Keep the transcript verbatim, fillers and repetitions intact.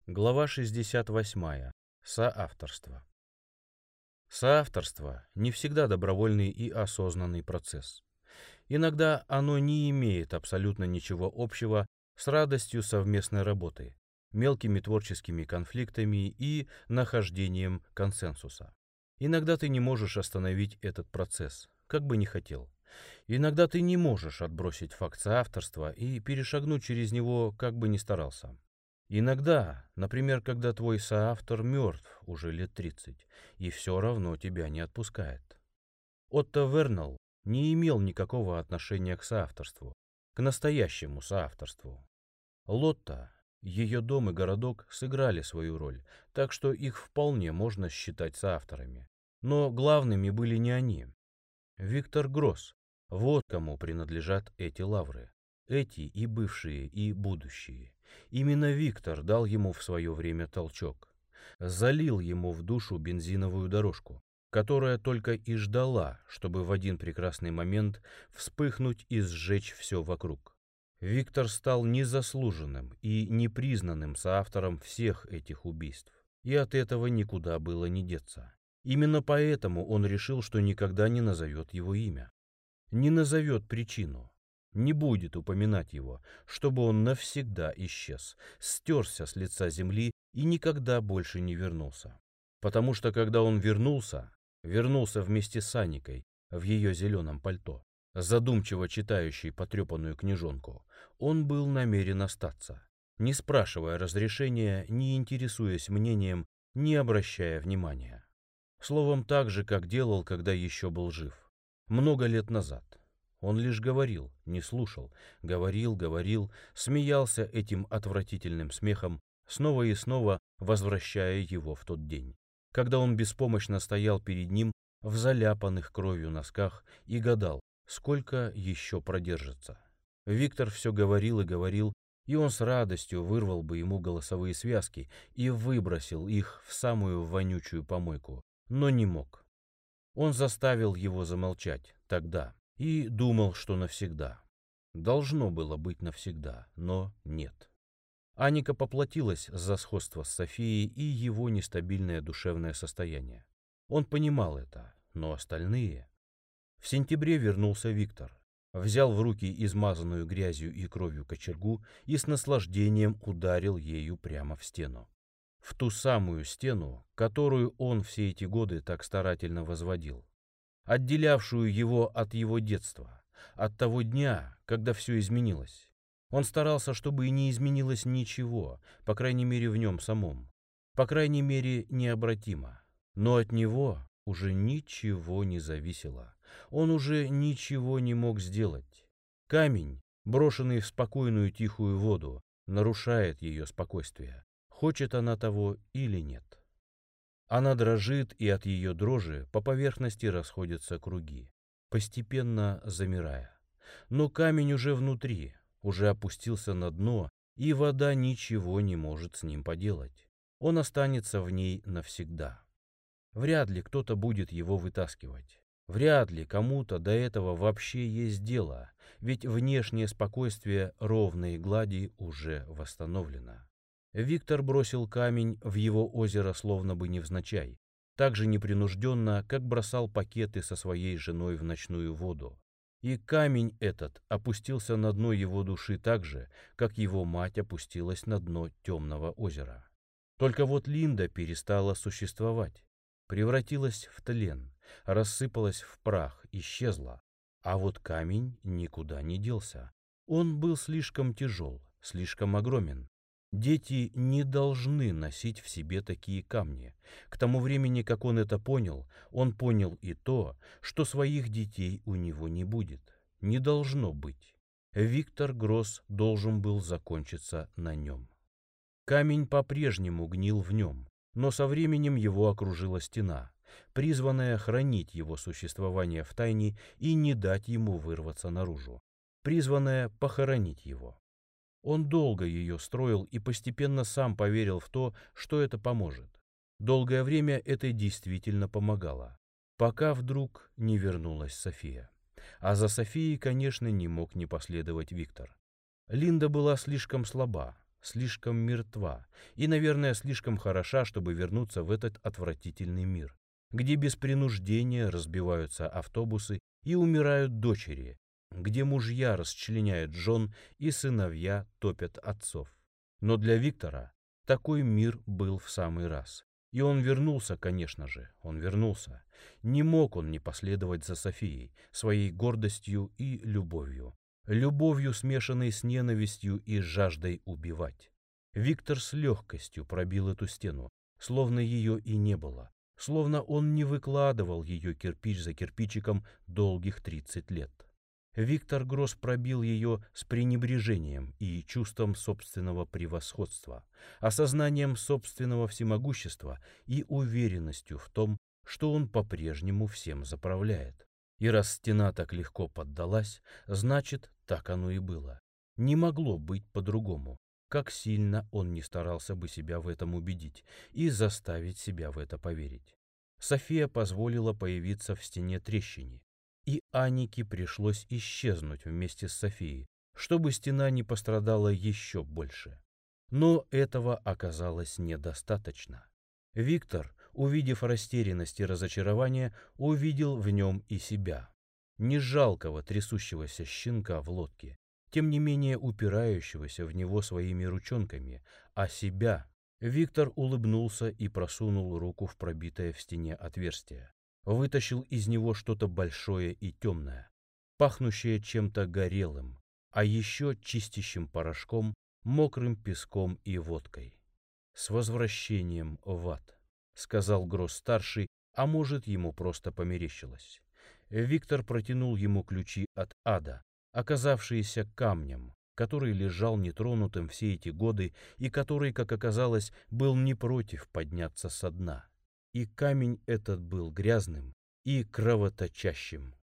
Глава шестьдесят восьмая. Соавторство. Соавторство не всегда добровольный и осознанный процесс. Иногда оно не имеет абсолютно ничего общего с радостью совместной работы, мелкими творческими конфликтами и нахождением консенсуса. Иногда ты не можешь остановить этот процесс, как бы ни хотел. Иногда ты не можешь отбросить факт соавторства и перешагнуть через него, как бы ни старался. Иногда, например, когда твой соавтор мертв уже лет тридцать, и все равно тебя не отпускает. Отто Вернелл не имел никакого отношения к соавторству, к настоящему соавторству. Лотта, ее дом и городок сыграли свою роль, так что их вполне можно считать соавторами. Но главными были не они. Виктор Гросс, вот кому принадлежат эти лавры. Эти и бывшие, и будущие. Именно Виктор дал ему в свое время толчок. Залил ему в душу бензиновую дорожку, которая только и ждала, чтобы в один прекрасный момент вспыхнуть и сжечь все вокруг. Виктор стал незаслуженным и непризнанным соавтором всех этих убийств. И от этого никуда было не деться. Именно поэтому он решил, что никогда не назовет его имя. Не назовет причину. Не будет упоминать его, чтобы он навсегда исчез, стерся с лица земли и никогда больше не вернулся. Потому что когда он вернулся, вернулся вместе с Аникой в ее зеленом пальто, задумчиво читающей потрепанную книжонку, он был намерен остаться, не спрашивая разрешения, не интересуясь мнением, не обращая внимания. Словом, так же, как делал, когда еще был жив. Много лет назад. Он лишь говорил, не слушал, говорил, говорил, смеялся этим отвратительным смехом, снова и снова возвращая его в тот день, когда он беспомощно стоял перед ним в заляпанных кровью носках и гадал, сколько еще продержится. Виктор все говорил и говорил, и он с радостью вырвал бы ему голосовые связки и выбросил их в самую вонючую помойку, но не мог. Он заставил его замолчать тогда и думал, что навсегда. Должно было быть навсегда, но нет. Аника поплатилась за сходство с Софией и его нестабильное душевное состояние. Он понимал это, но остальные... В сентябре вернулся Виктор, взял в руки измазанную грязью и кровью кочергу и с наслаждением ударил ею прямо в стену. В ту самую стену, которую он все эти годы так старательно возводил, отделявшую его от его детства, от того дня, когда все изменилось. Он старался, чтобы и не изменилось ничего, по крайней мере в нем самом, по крайней мере необратимо. Но от него уже ничего не зависело, он уже ничего не мог сделать. Камень, брошенный в спокойную тихую воду, нарушает ее спокойствие, хочет она того или нет. Она дрожит, и от ее дрожи по поверхности расходятся круги, постепенно замирая. Но камень уже внутри, уже опустился на дно, и вода ничего не может с ним поделать. Он останется в ней навсегда. Вряд ли кто-то будет его вытаскивать. Вряд ли кому-то до этого вообще есть дело, ведь внешнее спокойствие ровной глади уже восстановлено. Виктор бросил камень в его озеро словно бы невзначай, так же непринужденно, как бросал пакеты со своей женой в ночную воду. И камень этот опустился на дно его души так же, как его мать опустилась на дно темного озера. Только вот Линда перестала существовать, превратилась в тлен, рассыпалась в прах, исчезла. А вот камень никуда не делся. Он был слишком тяжел, слишком огромен. Дети не должны носить в себе такие камни. К тому времени, как он это понял, он понял и то, что своих детей у него не будет. Не должно быть. Виктор Гросс должен был закончиться на нем. Камень по-прежнему гнил в нем, но со временем его окружила стена, призванная хранить его существование в тайне и не дать ему вырваться наружу, призванная похоронить его. Он долго ее строил и постепенно сам поверил в то, что это поможет. Долгое время это действительно помогало, пока вдруг не вернулась София. А за Софией, конечно, не мог не последовать Виктор. Линда была слишком слаба, слишком мертва и, наверное, слишком хороша, чтобы вернуться в этот отвратительный мир, где без принуждения разбиваются автобусы и умирают дочери, где мужья расчленяют жен и сыновья топят отцов. Но для Виктора такой мир был в самый раз. И он вернулся, конечно же, он вернулся. Не мог он не последовать за Софией, своей гордостью и любовью. Любовью, смешанной с ненавистью и жаждой убивать. Виктор с легкостью пробил эту стену, словно ее и не было, словно он не выкладывал ее кирпич за кирпичиком долгих тридцать лет. Виктор Гросс пробил ее с пренебрежением и чувством собственного превосходства, осознанием собственного всемогущества и уверенностью в том, что он по-прежнему всем заправляет. И раз стена так легко поддалась, значит, так оно и было. Не могло быть по-другому, как сильно он не старался бы себя в этом убедить и заставить себя в это поверить. София позволила появиться в стене трещине, и Анике пришлось исчезнуть вместе с Софией, чтобы стена не пострадала еще больше. Но этого оказалось недостаточно. Виктор, увидев растерянность и разочарование, увидел в нем и себя. Не жалкого трясущегося щенка в лодке, тем не менее упирающегося в него своими ручонками, а себя. Виктор улыбнулся и просунул руку в пробитое в стене отверстие. Вытащил из него что-то большое и темное, пахнущее чем-то горелым, а еще чистящим порошком, мокрым песком и водкой. «С возвращением в ад», — сказал Гросс-старший, а может, ему просто померещилось. Виктор протянул ему ключи от ада, оказавшиеся камнем, который лежал нетронутым все эти годы и который, как оказалось, был не против подняться со дна. И камень этот был грязным и кровоточащим.